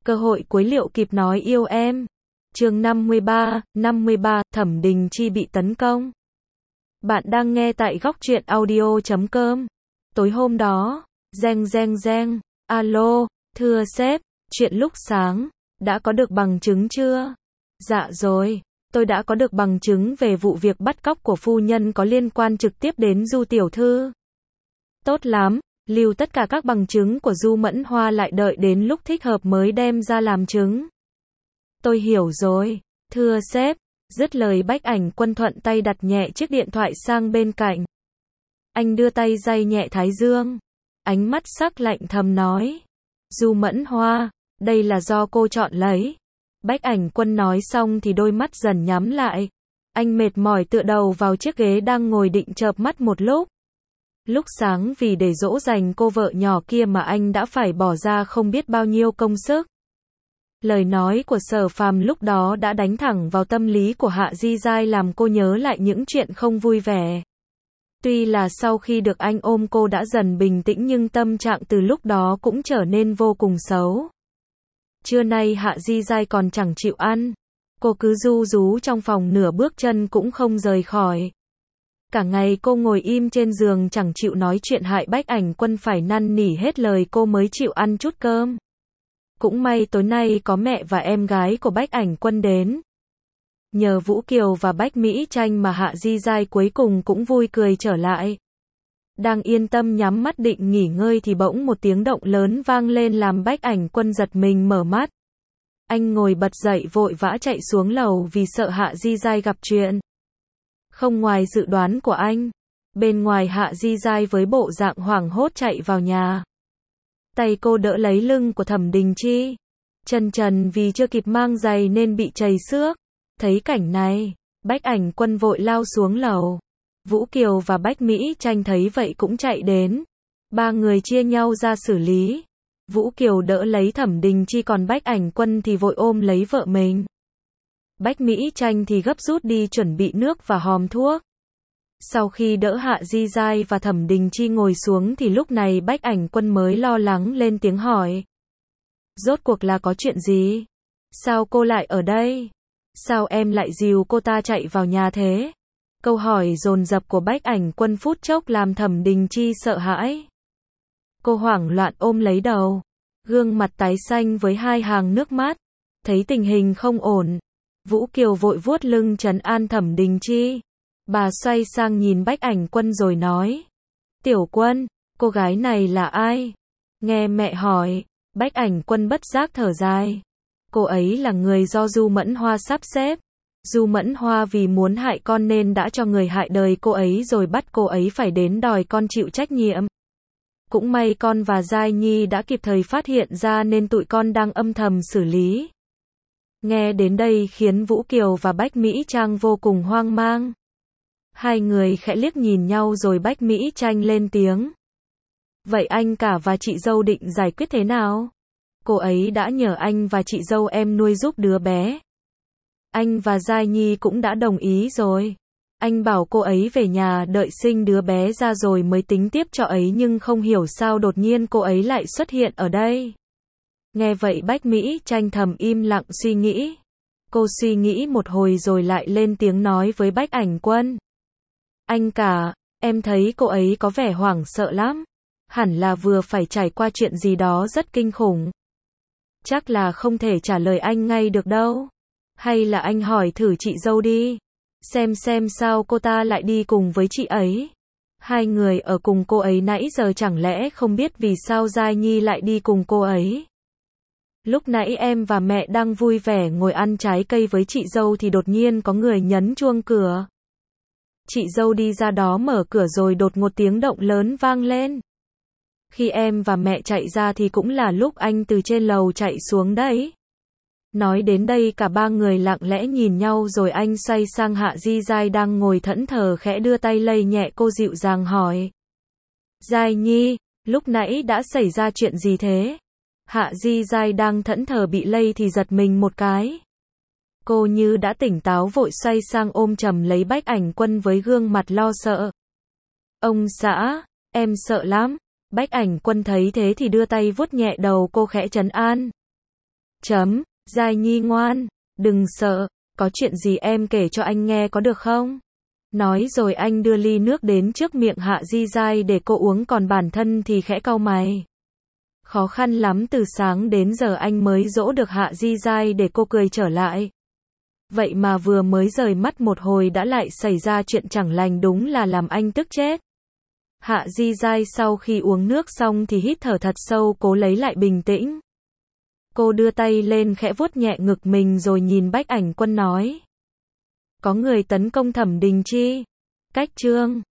Cơ hội cuối liệu kịp nói yêu em. Chương 53, Thẩm Đình Chi bị tấn công. Bạn đang nghe tại góc truyện audio.com. Tối hôm đó, reng. Alo, thưa sếp, chuyện lúc sáng, đã có được bằng chứng chưa? Dạ rồi, tôi đã có được bằng chứng về vụ việc bắt cóc của phu nhân có liên quan trực tiếp đến Du tiểu thư. Tốt lắm, lưu tất cả các bằng chứng của Du Mẫn Hoa lại đợi đến lúc thích hợp mới đem ra làm chứng. Tôi hiểu rồi, thưa sếp. Dứt lời Bách Ảnh Quân thuận tay đặt nhẹ chiếc điện thoại sang bên cạnh. Anh đưa tay day nhẹ thái dương. Ánh mắt sắc lạnh thầm nói. Du Mẫn Hoa, đây là do cô chọn lấy. Bách Ảnh Quân nói xong thì đôi mắt dần nhắm lại. Anh mệt mỏi tựa đầu vào chiếc ghế đang ngồi định chợp mắt một lúc. Lúc sáng vì để dỗ dành cô vợ nhỏ kia mà anh đã phải bỏ ra không biết bao nhiêu công sức. Lời nói của Sở Phàm lúc đó đã đánh thẳng vào tâm lý của Hạ Di Giai làm cô nhớ lại những chuyện không vui vẻ. Tuy là sau khi được anh ôm cô đã dần bình tĩnh nhưng tâm trạng từ lúc đó cũng trở nên vô cùng xấu. Trưa nay Hạ Di Giai còn chẳng chịu ăn. Cô cứ ru rú trong phòng nửa bước chân cũng không rời khỏi. Cả ngày cô ngồi im trên giường chẳng chịu nói chuyện hại Bách Ảnh Quân phải năn nỉ hết lời cô mới chịu ăn chút cơm. Cũng may tối nay có mẹ và em gái của Bách Ảnh Quân đến. Nhờ Vũ Kiều và Bách Mỹ Tranh mà Hạ Di Giai cuối cùng cũng vui cười trở lại. Đang yên tâm nhắm mắt định nghỉ ngơi thì bỗng một tiếng động lớn vang lên làm Bách Ảnh Quân giật mình mở mắt. Anh ngồi bật dậy vội vã chạy xuống lầu vì sợ Hạ Di Giai gặp chuyện. Không ngoài dự đoán của anh, bên ngoài Hạ Di Giai với bộ dạng hoảng hốt chạy vào nhà. Tay cô đỡ lấy lưng của Thẩm Đình Chi. Chân trần vì chưa kịp mang giày nên bị trầy xước. Thấy cảnh này, Bách Ảnh Quân vội lao xuống lầu. Vũ Kiều và Bách Mỹ Tranh thấy vậy cũng chạy đến. Ba người chia nhau ra xử lý. Vũ Kiều đỡ lấy Thẩm Đình Chi còn Bách Ảnh Quân thì vội ôm lấy vợ mình. Bách Mỹ Tranh thì gấp rút đi chuẩn bị nước và hòm thuốc. Sau khi đỡ Hạ Di Giai và Thẩm Đình Chi ngồi xuống thì lúc này Bách Ảnh Quân mới lo lắng lên tiếng hỏi. Rốt cuộc là có chuyện gì? Sao cô lại ở đây? Sao em lại dìu cô ta chạy vào nhà thế? Câu hỏi dồn dập của Bách Ảnh Quân phút chốc làm Thẩm Đình Chi sợ hãi. Cô hoảng loạn ôm lấy đầu. Gương mặt tái xanh với hai hàng nước mắt. Thấy tình hình không ổn. Vũ Kiều vội vuốt lưng trấn an Thẩm Đình Chi. Bà xoay sang nhìn Bách Ảnh Quân rồi nói. Tiểu Quân, cô gái này là ai? Nghe mẹ hỏi, Bách Ảnh Quân bất giác thở dài. Cô ấy là người do Du Mẫn Hoa sắp xếp. Du Mẫn Hoa vì muốn hại con nên đã cho người hại đời cô ấy rồi bắt cô ấy phải đến đòi con chịu trách nhiệm. Cũng may con và Giai Nhi đã kịp thời phát hiện ra nên tụi con đang âm thầm xử lý. Nghe đến đây khiến Vũ Kiều và Bách Mỹ Trang vô cùng hoang mang. Hai người khẽ liếc nhìn nhau rồi Bách Mỹ Tranh lên tiếng. Vậy anh cả và chị dâu định giải quyết thế nào? Cô ấy đã nhờ anh và chị dâu em nuôi giúp đứa bé. Anh và Giai Nhi cũng đã đồng ý rồi. Anh bảo cô ấy về nhà đợi sinh đứa bé ra rồi mới tính tiếp cho ấy nhưng không hiểu sao đột nhiên cô ấy lại xuất hiện ở đây. Nghe vậy Bách Mỹ Tranh thầm im lặng suy nghĩ. Cô suy nghĩ một hồi rồi lại lên tiếng nói với Bách Ảnh Quân. Anh cả, em thấy cô ấy có vẻ hoảng sợ lắm. Hẳn là vừa phải trải qua chuyện gì đó rất kinh khủng. Chắc là không thể trả lời anh ngay được đâu. Hay là anh hỏi thử chị dâu đi. Xem sao cô ta lại đi cùng với chị ấy. Hai người ở cùng cô ấy nãy giờ chẳng lẽ không biết vì sao Giai Nhi lại đi cùng cô ấy. Lúc nãy em và mẹ đang vui vẻ ngồi ăn trái cây với chị dâu thì đột nhiên có người nhấn chuông cửa. Chị dâu đi ra đó mở cửa rồi đột ngột tiếng động lớn vang lên. Khi em và mẹ chạy ra thì cũng là lúc anh từ trên lầu chạy xuống đấy. Nói đến đây cả ba người lặng lẽ nhìn nhau rồi anh xoay sang Hạ Di Giai đang ngồi thẫn thờ khẽ đưa tay lay nhẹ cô dịu dàng hỏi. Giai Nhi, lúc nãy đã xảy ra chuyện gì thế? Hạ Di Giai đang thẫn thờ bị lay thì giật mình một cái. Cô như đã tỉnh táo vội xoay sang ôm chầm lấy Bách Ảnh Quân với gương mặt lo sợ. Ông xã, em sợ lắm. Bách Ảnh Quân thấy thế thì đưa tay vuốt nhẹ đầu cô khẽ trấn an. Giai Nhi ngoan, đừng sợ, có chuyện gì em kể cho anh nghe có được không? Nói rồi anh đưa ly nước đến trước miệng Hạ Di Giai để cô uống, còn bản thân thì khẽ cau mày. Khó khăn lắm từ sáng đến giờ anh mới dỗ được Hạ Di Giai để cô cười trở lại. Vậy mà vừa mới rời mắt một hồi đã lại xảy ra chuyện chẳng lành, đúng là làm anh tức chết. Hạ Di Giai sau khi uống nước xong thì hít thở thật sâu, cố lấy lại bình tĩnh. Cô đưa tay lên khẽ vuốt nhẹ ngực mình rồi nhìn Bách Ảnh Quân nói. Có người tấn công Thẩm Đình Chi. Cách chương